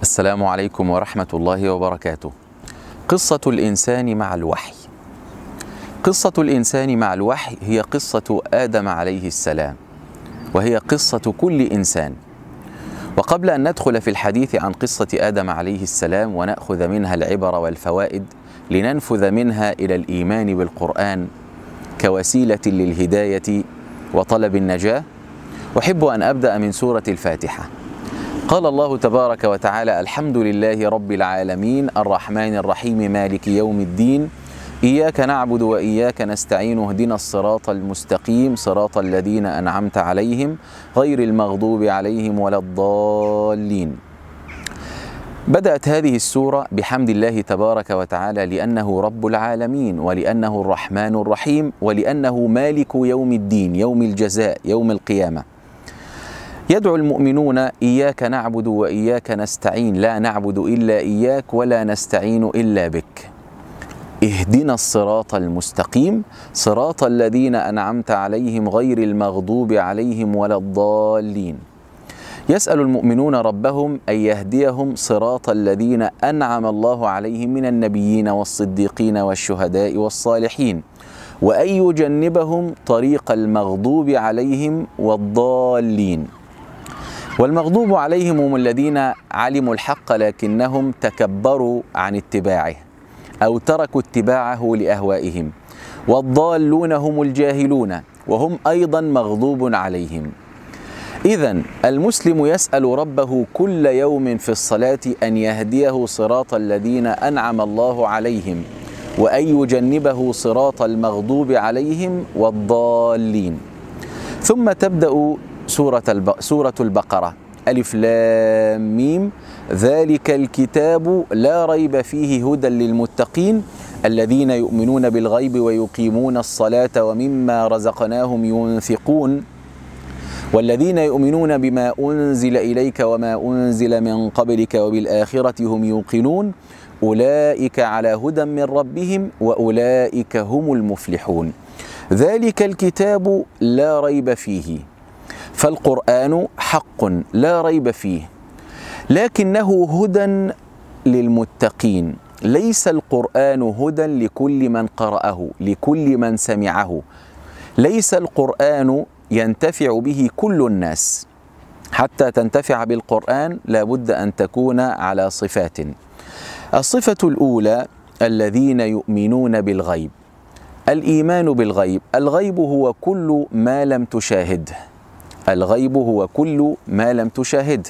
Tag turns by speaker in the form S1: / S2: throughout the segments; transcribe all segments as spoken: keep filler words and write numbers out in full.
S1: السلام عليكم ورحمة الله وبركاته. قصة الإنسان مع الوحي. قصة الإنسان مع الوحي هي قصة آدم عليه السلام، وهي قصة كل إنسان. وقبل أن ندخل في الحديث عن قصة آدم عليه السلام ونأخذ منها العبر والفوائد لننفذ منها إلى الإيمان بالقرآن كوسيلة للهداية وطلب النجاة، أحب أن أبدأ من سورة الفاتحة. قال الله تبارك وتعالى: الحمد لله رب العالمين الرحمن الرحيم مالك يوم الدين إياك نعبد وإياك نستعين اهدنا الصراط المستقيم صراط الذين أنعمت عليهم غير المغضوب عليهم ولا الضالين. بدأت هذه السورة بحمد الله تبارك وتعالى لأنه رب العالمين، ولأنه الرحمن الرحيم، ولأنه مالك يوم الدين، يوم الجزاء، يوم القيامة. يدعو المؤمنون: إياك نعبد وإياك نستعين، لا نعبد إلا إياك ولا نستعين إلا بك. اهدنا الصراط المستقيم صراط الذين أنعمت عليهم غير المغضوب عليهم ولا الضالين. يسأل المؤمنون ربهم أن يهديهم صراط الذين أنعم الله عليهم من النبيين والصديقين والشهداء والصالحين، وأن يجنبهم طريق المغضوب عليهم والضالين. والمغضوب عليهم هم الذين علموا الحق لكنهم تكبروا عن اتباعه أو تركوا اتباعه لأهوائهم، والضالون هم الجاهلون وهم أيضا مغضوب عليهم. إذن المسلم يسأل ربه كل يوم في الصلاة أن يهديه صراط الذين أنعم الله عليهم، وأن يجنبه صراط المغضوب عليهم والضالين. ثم تبدأ سورة, الب... سورة البقرة: ألف لام ميم ذلك الكتاب لا ريب فيه هدى للمتقين الذين يؤمنون بالغيب ويقيمون الصلاة ومما رزقناهم ينفقون والذين يؤمنون بما أنزل إليك وما أنزل من قبلك وبالآخرة هم يوقنون أولئك على هدى من ربهم وأولئك هم المفلحون. ذلك الكتاب لا ريب فيه، فالقرآن حق لا ريب فيه، لكنه هدى للمتقين. ليس القرآن هدى لكل من قرأه، لكل من سمعه. ليس القرآن ينتفع به كل الناس. حتى تنتفع بالقرآن لابد أن تكون على صفات. الصفة الأولى: الذين يؤمنون بالغيب. الإيمان بالغيب، الغيب هو كل ما لم تشاهده. الغيب هو كل ما لم تشاهده.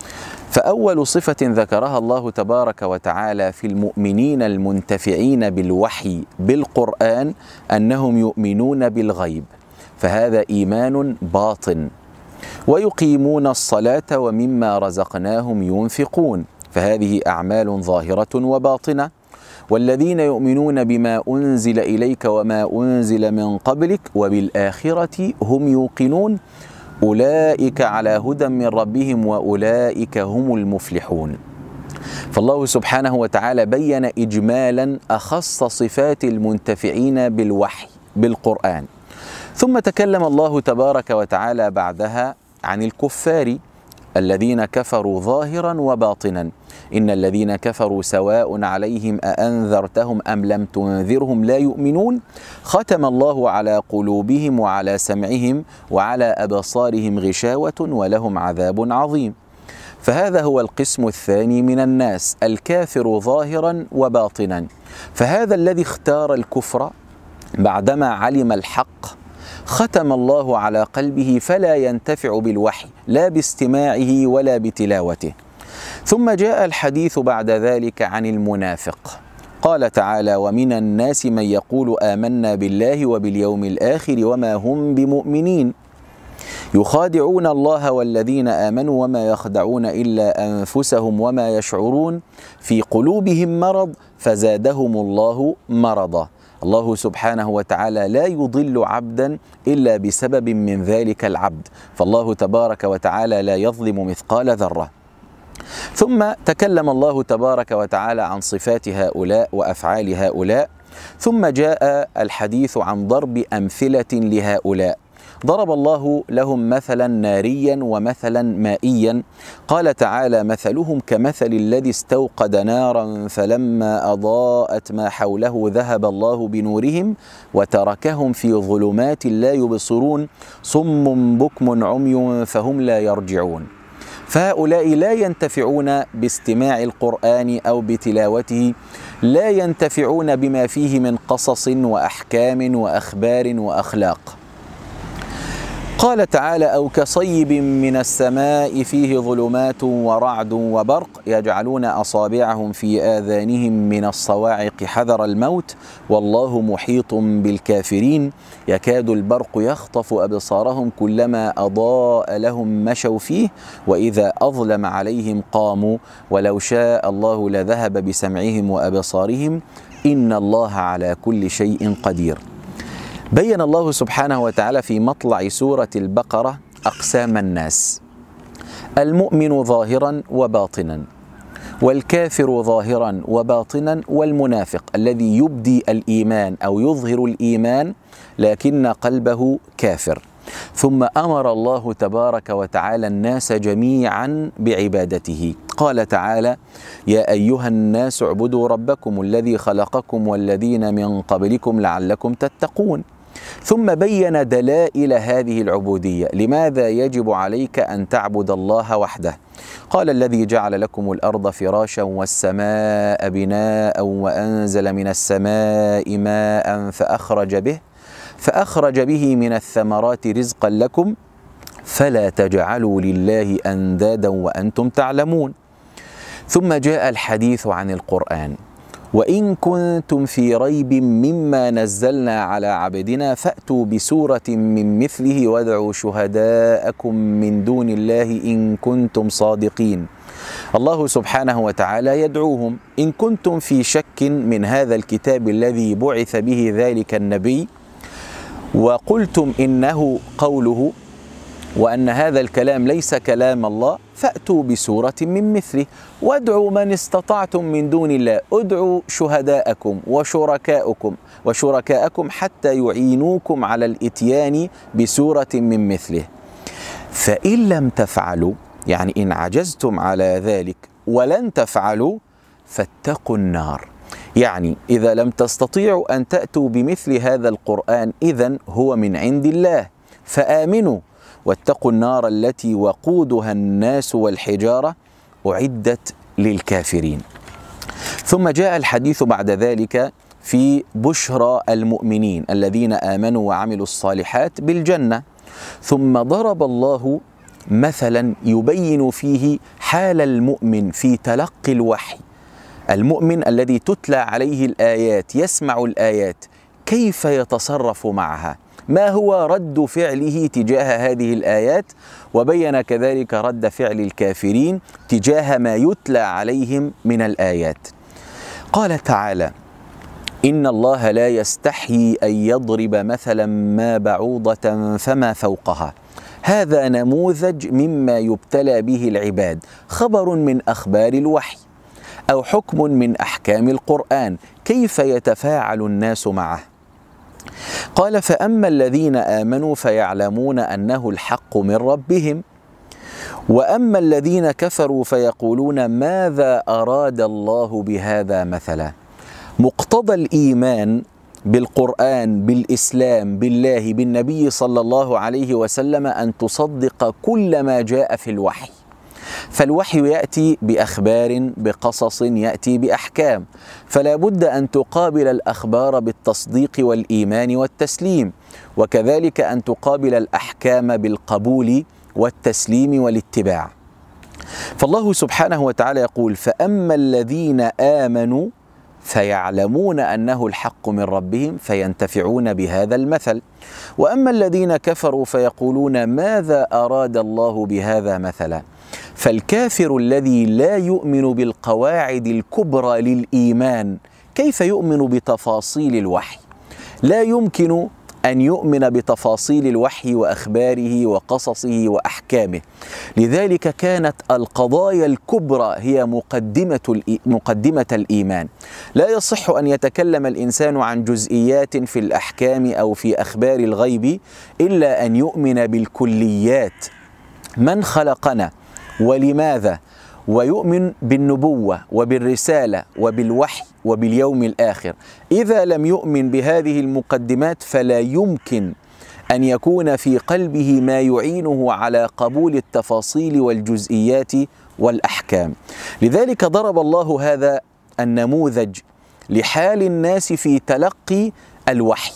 S1: فأول صفة ذكرها الله تبارك وتعالى في المؤمنين المنتفعين بالوحي بالقرآن أنهم يؤمنون بالغيب، فهذا إيمان باطن. ويقيمون الصلاة ومما رزقناهم ينفقون، فهذه أعمال ظاهرة وباطنة. والذين يؤمنون بما أنزل إليك وما أنزل من قبلك وبالآخرة هم يوقنون أولئك على هدى من ربهم وأولئك هم المفلحون. فالله سبحانه وتعالى بين إجمالا أخص صفات المنتفعين بالوحي بالقرآن، ثم تكلم الله تبارك وتعالى بعدها عن الكفار الذين كفروا ظاهرا وباطنا. إن الذين كفروا سواء عليهم أأنذرتهم أم لم تنذرهم لا يؤمنون ختم الله على قلوبهم وعلى سمعهم وعلى أبصارهم غشاوة ولهم عذاب عظيم. فهذا هو القسم الثاني من الناس، الكافر ظاهرا وباطنا. فهذا الذي اختار الكفر بعدما علم الحق ختم الله على قلبه فلا ينتفع بالوحي لا باستماعه ولا بتلاوته. ثم جاء الحديث بعد ذلك عن المنافق. قال تعالى: ومن الناس من يقول آمنا بالله وباليوم الآخر وما هم بمؤمنين يخادعون الله والذين آمنوا وما يخدعون إلا أنفسهم وما يشعرون في قلوبهم مرض فزادهم الله مرضا. الله سبحانه وتعالى لا يضل عبدا إلا بسبب من ذلك العبد، فالله تبارك وتعالى لا يظلم مثقال ذرة. ثم تكلم الله تبارك وتعالى عن صفات هؤلاء وأفعال هؤلاء، ثم جاء الحديث عن ضرب أمثلة لهؤلاء. ضرب الله لهم مثلا ناريا ومثلا مائيا. قال تعالى: مثلهم كمثل الذي استوقد نارا فلما أضاءت ما حوله ذهب الله بنورهم وتركهم في ظلمات لا يبصرون صم بكم عمي فهم لا يرجعون. فهؤلاء لا ينتفعون باستماع القرآن أو بتلاوته، لا ينتفعون بما فيه من قصص وأحكام وأخبار وأخلاق. قال تعالى: أو كصيب من السماء فيه ظلمات ورعد وبرق يجعلون أصابعهم في آذانهم من الصواعق حذر الموت والله محيط بالكافرين يكاد البرق يخطف أبصارهم كلما أضاء لهم مشوا فيه وإذا أظلم عليهم قاموا ولو شاء الله لذهب بسمعهم وأبصارهم إن الله على كل شيء قدير. بين الله سبحانه وتعالى في مطلع سورة البقرة أقسام الناس: المؤمن ظاهرا وباطنا، والكافر ظاهرا وباطنا، والمنافق الذي يبدي الإيمان أو يظهر الإيمان لكن قلبه كافر. ثم أمر الله تبارك وتعالى الناس جميعا بعبادته. قال تعالى: يا أيها الناس اعبدوا ربكم الذي خلقكم والذين من قبلكم لعلكم تتقون. ثم بين دلائل هذه العبودية، لماذا يجب عليك أن تعبد الله وحده. قال: الذي جعل لكم الأرض فراشا والسماء بناء وأنزل من السماء ماء فأخرج به فأخرج به من الثمرات رزقا لكم فلا تجعلوا لله أندادا وأنتم تعلمون. ثم جاء الحديث عن القرآن: وإن كنتم في ريب مما نزلنا على عبدنا فأتوا بسورة من مثله وادعوا شهداءكم من دون الله إن كنتم صادقين. الله سبحانه وتعالى يدعوهم: إن كنتم في شك من هذا الكتاب الذي بعث به ذلك النبي وقلتم إنه قوله وأن هذا الكلام ليس كلام الله فأتوا بسورة من مثله وادعوا من استطعتم من دون الله، ادعوا شهداءكم وشركاءكم وشركاءكم حتى يعينوكم على الإتيان بسورة من مثله. فإن لم تفعلوا، يعني إن عجزتم على ذلك ولن تفعلوا، فاتقوا النار. يعني إذا لم تستطيعوا أن تأتوا بمثل هذا القرآن إذن هو من عند الله، فآمنوا واتقوا النار التي وقودها الناس والحجارة أعدت للكافرين. ثم جاء الحديث بعد ذلك في بشرى المؤمنين الذين آمنوا وعملوا الصالحات بالجنة. ثم ضرب الله مثلا يبين فيه حال المؤمن في تلقي الوحي. المؤمن الذي تتلى عليه الآيات، يسمع الآيات، كيف يتصرف معها؟ ما هو رد فعله تجاه هذه الآيات؟ وبين كذلك رد فعل الكافرين تجاه ما يتلى عليهم من الآيات. قال تعالى: إن الله لا يستحيي أن يضرب مثلا ما بعوضة فما فوقها، هذا نموذج مما يبتلى به العباد، خبر من أخبار الوحي أو حكم من أحكام القرآن، كيف يتفاعل الناس معه؟ قال: فأما الذين آمنوا فيعلمون أنه الحق من ربهم، وأما الذين كفروا فيقولون ماذا أراد الله بهذا مثلا. مقتضى الإيمان بالقرآن، بالإسلام، بالله، بالنبي صلى الله عليه وسلم أن تصدق كل ما جاء في الوحي. فالوحي يأتي بأخبار، بقصص، يأتي بأحكام، فلا بد أن تقابل الأخبار بالتصديق والإيمان والتسليم، وكذلك أن تقابل الأحكام بالقبول والتسليم والاتباع. فالله سبحانه وتعالى يقول: فأما الذين آمنوا فيعلمون أنه الحق من ربهم فينتفعون بهذا المثل، وأما الذين كفروا فيقولون ماذا أراد الله بهذا مثلا. فالكافر الذي لا يؤمن بالقواعد الكبرى للإيمان كيف يؤمن بتفاصيل الوحي؟ لا يمكن أن يؤمن بتفاصيل الوحي وأخباره وقصصه وأحكامه. لذلك كانت القضايا الكبرى هي مقدمة مقدمة الإيمان. لا يصح أن يتكلم الإنسان عن جزئيات في الأحكام أو في أخبار الغيب إلا أن يؤمن بالكليات، من خلقنا ولماذا، ويؤمن بالنبوة وبالرسالة وبالوحي وباليوم الآخر. إذا لم يؤمن بهذه المقدمات فلا يمكن أن يكون في قلبه ما يعينه على قبول التفاصيل والجزئيات والأحكام. لذلك ضرب الله هذا النموذج لحال الناس في تلقي الوحي.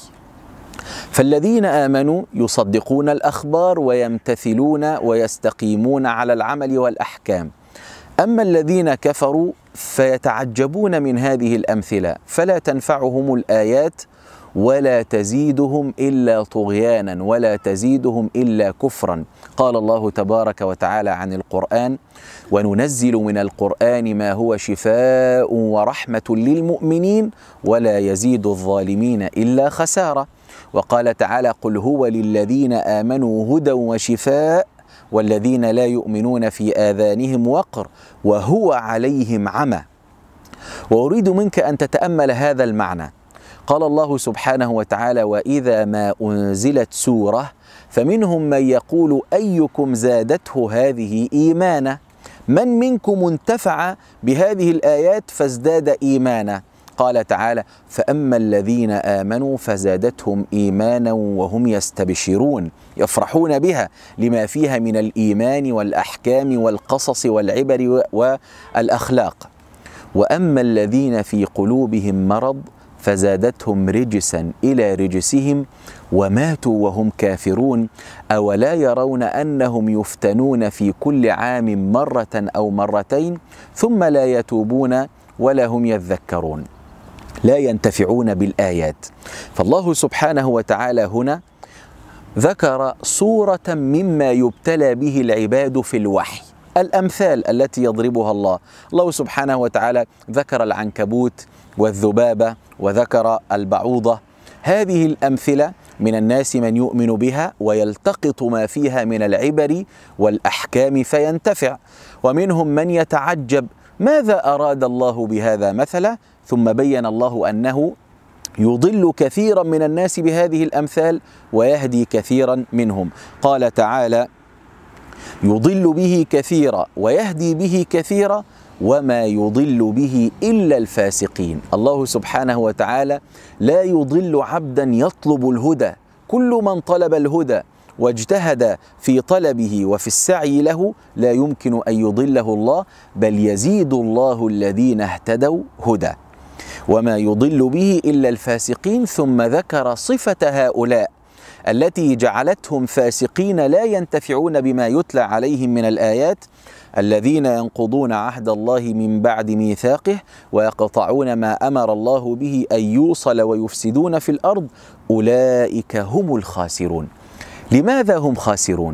S1: فالذين آمنوا يصدقون الأخبار ويمتثلون ويستقيمون على العمل والأحكام. أما الذين كفروا فيتعجبون من هذه الأمثلة، فلا تنفعهم الآيات ولا تزيدهم إلا طغيانا ولا تزيدهم إلا كفرا. قال الله تبارك وتعالى عن القرآن: وننزل من القرآن ما هو شفاء ورحمة للمؤمنين ولا يزيد الظالمين إلا خسارة. وقال تعالى: قل هو للذين آمنوا هدى وشفاء والذين لا يؤمنون في آذانهم وقر وهو عليهم عمى. وأريد منك أن تتأمل هذا المعنى. قال الله سبحانه وتعالى: وإذا ما أنزلت سورة فمنهم من يقول أيكم زادته هذه إيمانا. من منكم انتفع بهذه الآيات فازداد إيمانا. قال تعالى: فأما الذين آمنوا فزادتهم إيمانا وهم يستبشرون، يفرحون بها لما فيها من الإيمان والأحكام والقصص والعبر والأخلاق. وأما الذين في قلوبهم مرض فزادتهم رجسا إلى رجسهم وماتوا وهم كافرون أولا يرون أنهم يفتنون في كل عام مرة أو مرتين ثم لا يتوبون ولا هم يذكرون، لا ينتفعون بالآيات. فالله سبحانه وتعالى هنا ذكر صورة مما يبتلى به العباد في الوحي، الأمثال التي يضربها الله. الله سبحانه وتعالى ذكر العنكبوت والذبابة وذكر البعوضة. هذه الأمثلة من الناس من يؤمن بها ويلتقط ما فيها من العبر والأحكام فينتفع، ومنهم من يتعجب ماذا أراد الله بهذا مثلا، ثم بين الله أنه يضل كثيرا من الناس بهذه الأمثال ويهدي كثيرا منهم. قال تعالى: يضل به كثيرا ويهدي به كثيرا وما يضل به إلا الفاسقين. الله سبحانه وتعالى لا يضل عبدا يطلب الهدى. كل من طلب الهدى واجتهد في طلبه وفي السعي له لا يمكن أن يضله الله، بل يزيد الله الذين اهتدوا هدى. وما يضل به إلا الفاسقين. ثم ذكر صفة هؤلاء التي جعلتهم فاسقين لا ينتفعون بما يتلى عليهم من الآيات: الذين ينقضون عهد الله من بعد ميثاقه ويقطعون ما أمر الله به أن يوصل ويفسدون في الأرض أولئك هم الخاسرون. لماذا هم خاسرون؟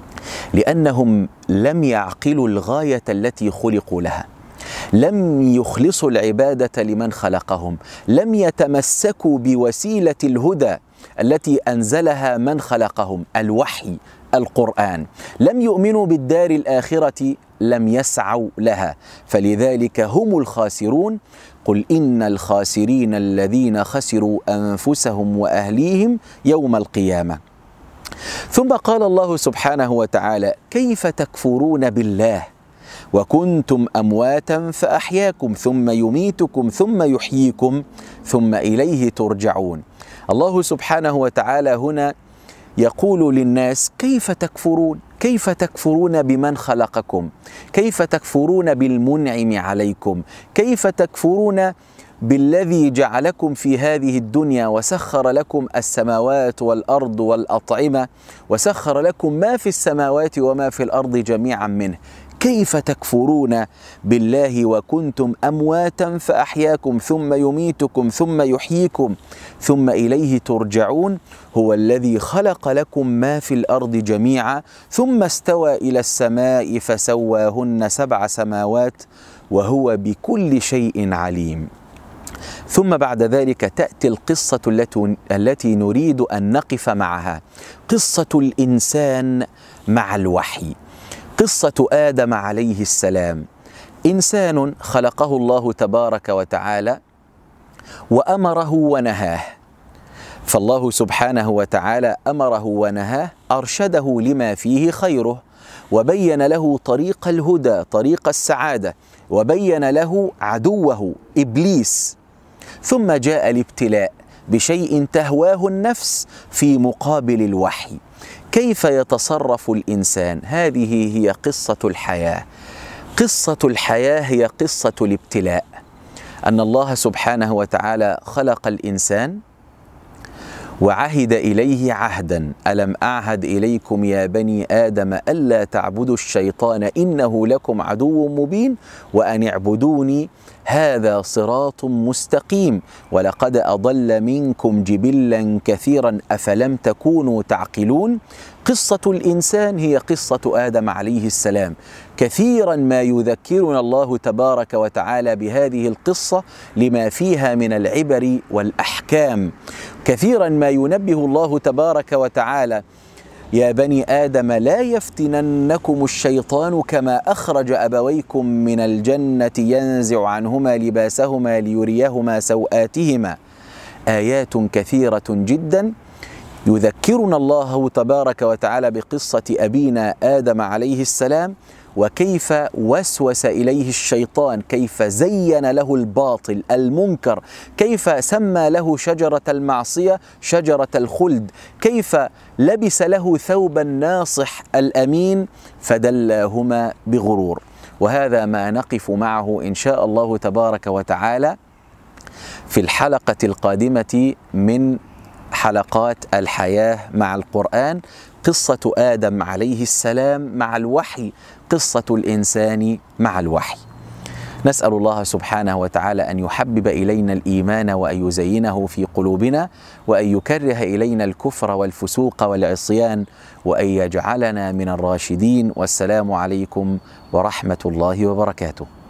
S1: لأنهم لم يعقلوا الغاية التي خلقوا لها، لم يخلصوا العبادة لمن خلقهم، لم يتمسكوا بوسيلة الهدى التي أنزلها من خلقهم، الوحي، القرآن، لم يؤمنوا بالدار الآخرة، لم يسعوا لها، فلذلك هم الخاسرون. قل إن الخاسرين الذين خسروا أنفسهم وأهليهم يوم القيامة. ثم قال الله سبحانه وتعالى: كيف تكفرون بالله وكنتم أمواتا فأحياكم ثم يميتكم ثم يحييكم ثم إليه ترجعون. الله سبحانه وتعالى هنا يقول للناس: كيف تكفرون؟ كيف تكفرون بمن خلقكم؟ كيف تكفرون بالمنعم عليكم؟ كيف تكفرون بالذي جعلكم في هذه الدنيا وسخر لكم السماوات والأرض والأطعمة وسخر لكم ما في السماوات وما في الأرض جميعا منه؟ كيف تكفرون بالله وكنتم أمواتا فأحياكم ثم يميتكم ثم يحييكم ثم إليه ترجعون؟ هو الذي خلق لكم ما في الأرض جميعا ثم استوى إلى السماء فسواهن سبع سماوات وهو بكل شيء عليم. ثم بعد ذلك تأتي القصة التي التي نريد أن نقف معها، قصة الإنسان مع الوحي. قصة آدم عليه السلام، إنسان خلقه الله تبارك وتعالى وأمره ونهاه، فالله سبحانه وتعالى أمره ونهاه، أرشده لما فيه خيره، وبين له طريق الهدى، طريق السعادة، وبين له عدوه إبليس. ثم جاء الابتلاء بشيء تهواه النفس في مقابل الوحي. كيف يتصرف الإنسان؟ هذه هي قصة الحياة. قصة الحياة هي قصة الابتلاء، أن الله سبحانه وتعالى خلق الإنسان وعهد إليه عهدا: ألم أعهد إليكم يا بني آدم ألا تعبدوا الشيطان إنه لكم عدو مبين وأن اعبدوني هذا صراط مستقيم ولقد أضل منكم جبلا كثيرا أفلم تكونوا تعقلون. قصة الإنسان هي قصة آدم عليه السلام. كثيرا ما يذكرنا الله تبارك وتعالى بهذه القصة لما فيها من العبر والأحكام. كثيرا ما ينبه الله تبارك وتعالى: يا بني آدم لا يفتننكم الشيطان كما أخرج أبويكم من الجنة ينزع عنهما لباسهما ليريهما سوآتهما. آيات كثيرة جدا يذكرنا الله تبارك وتعالى بقصة أبينا آدم عليه السلام، وكيف وسوس إليه الشيطان، كيف زين له الباطل المنكر، كيف سمى له شجرة المعصية شجرة الخلد، كيف لبس له ثوب الناصح الأمين فدلاهما بغرور. وهذا ما نقف معه إن شاء الله تبارك وتعالى في الحلقة القادمة من حلقات الحياة مع القرآن، قصة آدم عليه السلام مع الوحي، قصة الإنسان مع الوحي. نسأل الله سبحانه وتعالى أن يحبب إلينا الإيمان وأن يزينه في قلوبنا وأن يكره إلينا الكفر والفسوق والعصيان وأن يجعلنا من الراشدين. والسلام عليكم ورحمة الله وبركاته.